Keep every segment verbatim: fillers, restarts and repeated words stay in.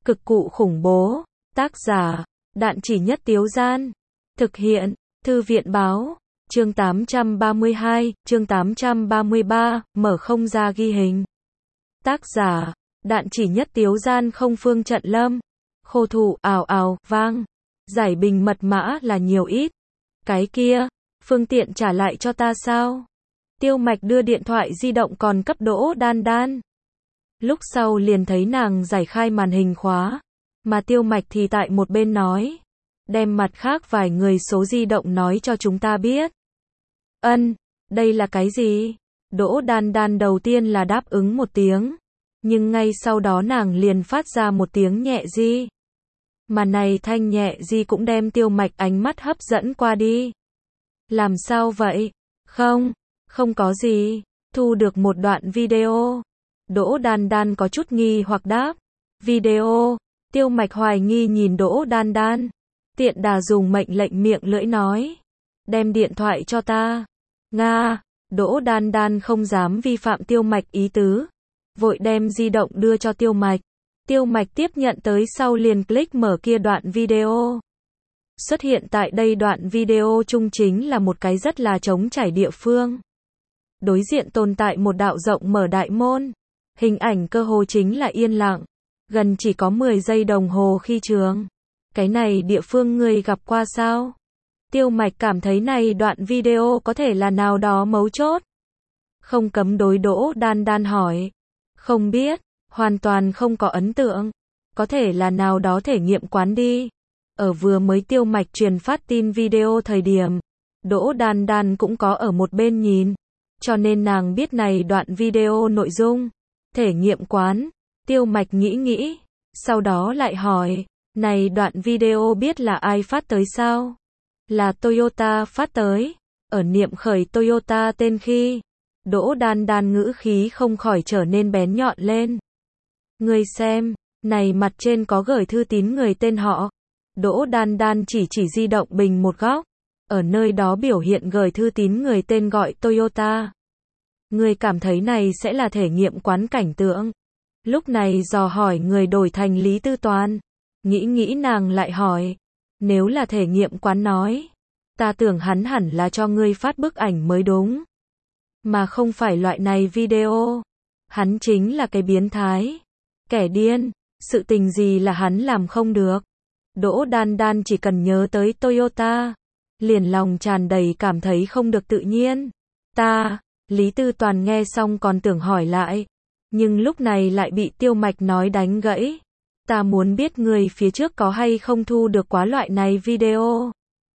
Cực cụ khủng bố. Tác giả, Đạn Chỉ Nhất Tiếu Gian. Thực hiện, Thư viện báo. Chương tám trăm ba mươi hai, chương tám trăm ba mươi ba, mở không ra ghi hình. Tác giả, Đạn Chỉ Nhất Tiếu Gian. Không Phương Trận Lâm. Khô thủ ào ào, vang. Giải bình mật mã là nhiều ít. Cái kia, phương tiện trả lại cho ta sao? Tiêu Mạch đưa điện thoại di động còn cấp Đỗ Đan Đan. Lúc sau liền thấy nàng giải khai màn hình khóa, mà Tiêu Mạch thì tại một bên nói, đem mặt khác vài người số di động nói cho chúng ta biết. Ân, đây là cái gì? Đỗ Đan Đan đầu tiên là đáp ứng một tiếng, nhưng ngay sau đó nàng liền phát ra một tiếng nhẹ di. Mà này thanh nhẹ di cũng đem Tiêu Mạch ánh mắt hấp dẫn qua đi. Làm sao vậy? Không, không có gì, thu được một đoạn video. Đỗ Đan Đan có chút nghi hoặc đáp. Video? Tiêu Mạch hoài nghi nhìn Đỗ Đan Đan. Tiện đà dùng mệnh lệnh miệng lưỡi nói. Đem điện thoại cho ta. Nga. Đỗ Đan Đan không dám vi phạm Tiêu Mạch ý tứ. Vội đem di động đưa cho Tiêu Mạch. Tiêu Mạch tiếp nhận tới sau liền click mở kia đoạn video. Xuất hiện tại đây đoạn video chung chính là một cái rất là trống trải địa phương. Đối diện tồn tại một đạo rộng mở đại môn. Hình ảnh cơ hồ chính là yên lặng. Gần chỉ có mười giây đồng hồ khi trường. Cái này địa phương người gặp qua sao? Tiêu Mạch cảm thấy này đoạn video có thể là nào đó mấu chốt. Không cấm đối Đỗ Đan Đan hỏi. Không biết, hoàn toàn không có ấn tượng. Có thể là nào đó thể nghiệm quán đi. Ở vừa mới Tiêu Mạch truyền phát tin video thời điểm, Đỗ Đan Đan cũng có ở một bên nhìn. Cho nên nàng biết này đoạn video nội dung. Thể nghiệm quán. Tiêu Mạch nghĩ nghĩ. Sau đó lại hỏi. Này đoạn video biết là ai phát tới sao? Là Toyota phát tới. Ở niệm khởi Toyota tên khi. Đỗ Đan Đan ngữ khí không khỏi trở nên bén nhọn lên. Ngươi xem. Này mặt trên có gửi thư tín người tên họ. Đỗ Đan Đan chỉ chỉ di động bình một góc. Ở nơi đó biểu hiện gửi thư tín người tên gọi Toyota. Người cảm thấy này sẽ là thể nghiệm quán cảnh tượng. Lúc này dò hỏi người đổi thành Lý Tư Toàn. Nghĩ nghĩ nàng lại hỏi. Nếu là thể nghiệm quán nói. Ta tưởng hắn hẳn là cho ngươi phát bức ảnh mới đúng. Mà không phải loại này video. Hắn chính là cái biến thái. Kẻ điên. Sự tình gì là hắn làm không được. Đỗ Đan Đan chỉ cần nhớ tới Toyota. Liền lòng tràn đầy cảm thấy không được tự nhiên. Ta. Lý Tư Toàn nghe xong còn tưởng hỏi lại. Nhưng lúc này lại bị Tiêu Mạch nói đánh gãy. Ta muốn biết người phía trước có hay không thu được quá loại này video.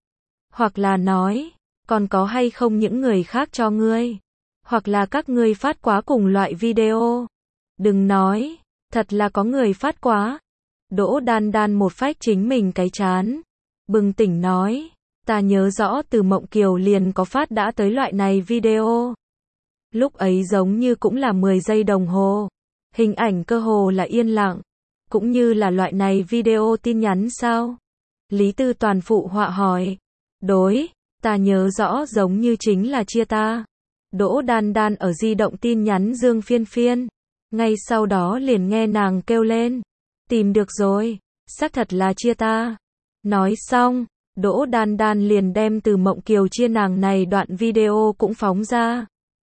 Hoặc là nói, còn có hay không những người khác cho ngươi. Hoặc là các ngươi phát quá cùng loại video. Đừng nói, thật là có người phát quá. Đỗ Đan Đan một phách chính mình cái chán. Bừng tỉnh nói, ta nhớ rõ từ Mộng Kiều liền có phát đã tới loại này video. Lúc ấy giống như cũng là mười giây đồng hồ. Hình ảnh cơ hồ là yên lặng. Cũng như là loại này video tin nhắn sao? Lý Tư Toàn phụ họa hỏi. Đối, ta nhớ rõ giống như chính là chia ta. Đỗ Đan Đan ở di động tin nhắn Dương Phiên Phiên. Ngay sau đó liền nghe nàng kêu lên. Tìm được rồi, xác thật là chia ta. Nói xong, Đỗ Đan Đan liền đem từ Mộng Kiều chia nàng này đoạn video cũng phóng ra.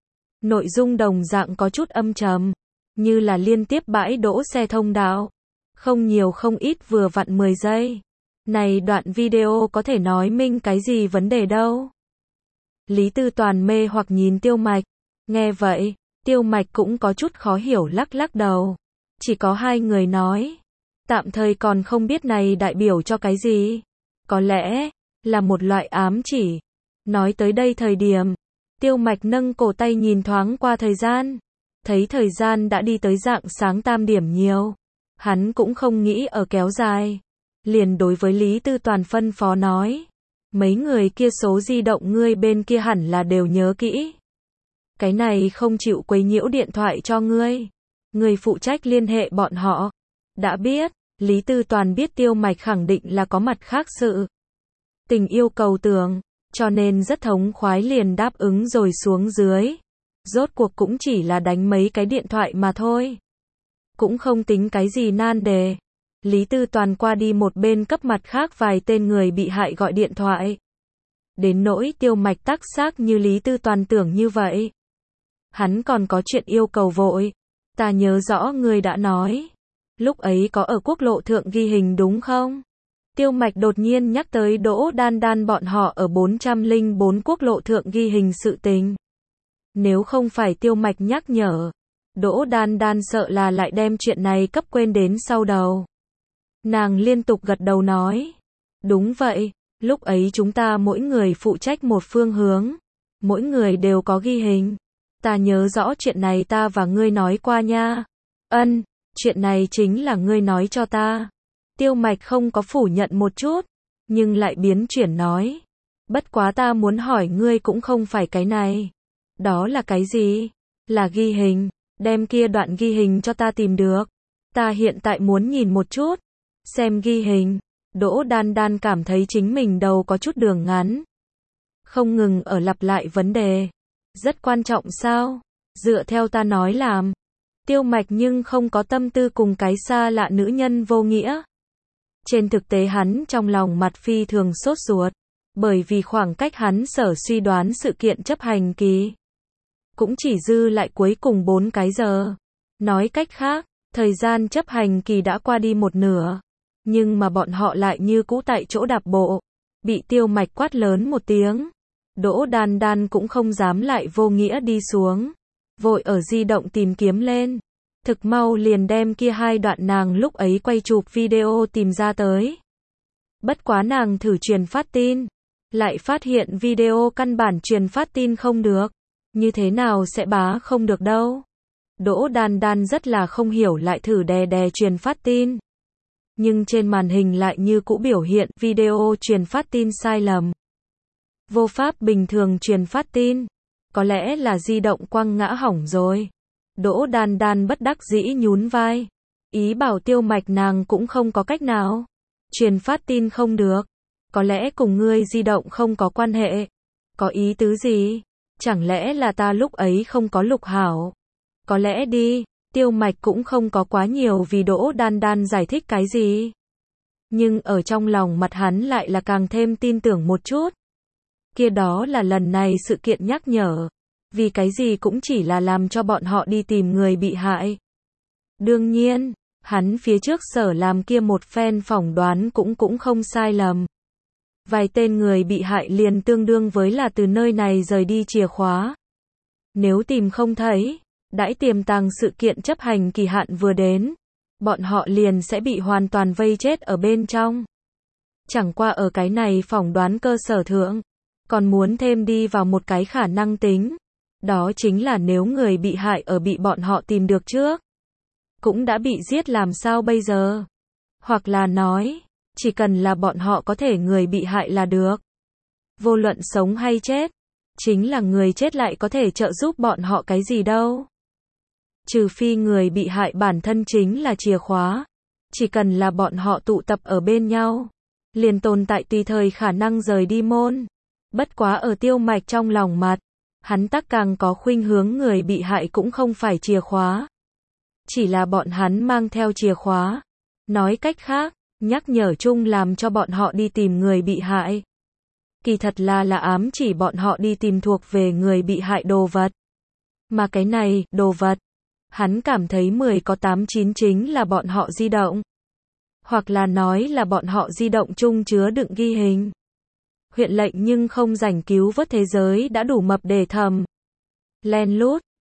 Nội dung đồng dạng có chút âm trầm, như là liên tiếp bãi đỗ xe thông đạo. Không nhiều không ít vừa vặn mười giây. Này đoạn video có thể nói minh cái gì vấn đề đâu. Lý Tư Toàn mê hoặc nhìn Tiêu Mạch. Nghe vậy, Tiêu Mạch cũng có chút khó hiểu lắc lắc đầu. Chỉ có hai người nói. Tạm thời còn không biết này đại biểu cho cái gì. Có lẽ, là một loại ám chỉ. Nói tới đây thời điểm. Tiêu Mạch nâng cổ tay nhìn thoáng qua thời gian. Thấy thời gian đã đi tới rạng sáng tam điểm nhiều. Hắn cũng không nghĩ ở kéo dài. Liền đối với Lý Tư Toàn phân phó nói. Mấy người kia số di động ngươi bên kia hẳn là đều nhớ kỹ. Cái này không chịu quấy nhiễu điện thoại cho ngươi. Người phụ trách liên hệ bọn họ. Đã biết, Lý Tư Toàn biết Tiêu Mạch khẳng định là có mặt khác sự. Tình yêu cầu tường. Cho nên rất thống khoái liền đáp ứng rồi xuống dưới. Rốt cuộc cũng chỉ là đánh mấy cái điện thoại mà thôi. Cũng không tính cái gì nan đề. Lý Tư Toàn qua đi một bên cấp mặt khác vài tên người bị hại gọi điện thoại. Đến nỗi Tiêu Mạch tác xác như Lý Tư Toàn tưởng như vậy. Hắn còn có chuyện yêu cầu vội. Ta nhớ rõ ngươi đã nói. Lúc ấy có ở quốc lộ thượng ghi hình đúng không? Tiêu Mạch đột nhiên nhắc tới Đỗ Đan Đan bọn họ ở bốn trăm lẻ bốn quốc lộ thượng ghi hình sự tình. Nếu không phải Tiêu Mạch nhắc nhở, Đỗ Đan Đan sợ là lại đem chuyện này cấp quên đến sau đầu. Nàng liên tục gật đầu nói. Đúng vậy, lúc ấy chúng ta mỗi người phụ trách một phương hướng. Mỗi người đều có ghi hình. Ta nhớ rõ chuyện này ta và ngươi nói qua nha. Ân, chuyện này chính là ngươi nói cho ta. Tiêu Mạch không có phủ nhận một chút, nhưng lại biến chuyển nói. Bất quá ta muốn hỏi ngươi cũng không phải cái này. Đó là cái gì? Là ghi hình. Đem kia đoạn ghi hình cho ta tìm được. Ta hiện tại muốn nhìn một chút. Xem ghi hình. Đỗ Đan Đan cảm thấy chính mình đầu có chút đường ngắn. Không ngừng ở lặp lại vấn đề. Rất quan trọng sao? Dựa theo ta nói làm. Tiêu Mạch nhưng không có tâm tư cùng cái xa lạ nữ nhân vô nghĩa. Trên thực tế hắn trong lòng mặt phi thường sốt ruột. Bởi vì khoảng cách hắn sở suy đoán sự kiện chấp hành kỳ. Cũng chỉ dư lại cuối cùng bốn cái giờ. Nói cách khác, thời gian chấp hành kỳ đã qua đi một nửa. Nhưng mà bọn họ lại như cũ tại chỗ đạp bộ. Bị Tiêu Mạch quát lớn một tiếng. Đỗ Đan Đan cũng không dám lại vô nghĩa đi xuống. Vội ở di động tìm kiếm lên. Thực mau liền đem kia hai đoạn nàng lúc ấy quay chụp video tìm ra tới. Bất quá nàng thử truyền phát tin. Lại phát hiện video căn bản truyền phát tin không được. Như thế nào sẽ bá không được đâu. Đỗ Đan Đan rất là không hiểu lại thử đè đè truyền phát tin. Nhưng trên màn hình lại như cũ biểu hiện video truyền phát tin sai lầm. Vô pháp bình thường truyền phát tin. Có lẽ là di động quăng ngã hỏng rồi. Đỗ Đan Đan bất đắc dĩ nhún vai. Ý bảo Tiêu Mạch nàng cũng không có cách nào. Truyền phát tin không được. Có lẽ cùng ngươi di động không có quan hệ. Có ý tứ gì? Chẳng lẽ là ta lúc ấy không có lục hảo? Có lẽ đi. Tiêu Mạch cũng không có quá nhiều vì Đỗ Đan Đan giải thích cái gì. Nhưng ở trong lòng mặt hắn lại là càng thêm tin tưởng một chút. Kia đó là lần này sự kiện nhắc nhở. Vì cái gì cũng chỉ là làm cho bọn họ đi tìm người bị hại. Đương nhiên, hắn phía trước sở làm kia một phen phỏng đoán cũng cũng không sai lầm. Vài tên người bị hại liền tương đương với là từ nơi này rời đi chìa khóa. Nếu tìm không thấy, đãi tiềm tàng sự kiện chấp hành kỳ hạn vừa đến, bọn họ liền sẽ bị hoàn toàn vây chết ở bên trong. Chẳng qua ở cái này phỏng đoán cơ sở thượng, còn muốn thêm đi vào một cái khả năng tính. Đó chính là nếu người bị hại ở bị bọn họ tìm được trước, cũng đã bị giết làm sao bây giờ? Hoặc là nói, chỉ cần là bọn họ có thể người bị hại là được. Vô luận sống hay chết, chính là người chết lại có thể trợ giúp bọn họ cái gì đâu. Trừ phi người bị hại bản thân chính là chìa khóa. Chỉ cần là bọn họ tụ tập ở bên nhau, liền tồn tại tùy thời khả năng rời đi môn. Bất quá ở Tiêu Mạch trong lòng mặt, hắn tắc càng có khuynh hướng người bị hại cũng không phải chìa khóa. Chỉ là bọn hắn mang theo chìa khóa. Nói cách khác, nhắc nhở chung làm cho bọn họ đi tìm người bị hại. Kỳ thật là là ám chỉ bọn họ đi tìm thuộc về người bị hại đồ vật. Mà cái này, đồ vật, hắn cảm thấy mười có tám chín chính là bọn họ di động. Hoặc là nói là bọn họ di động chung chứa đựng ghi hình. Huyện lệnh nhưng không rảnh cứu vớt thế giới đã đủ mập để thầm. Len lút,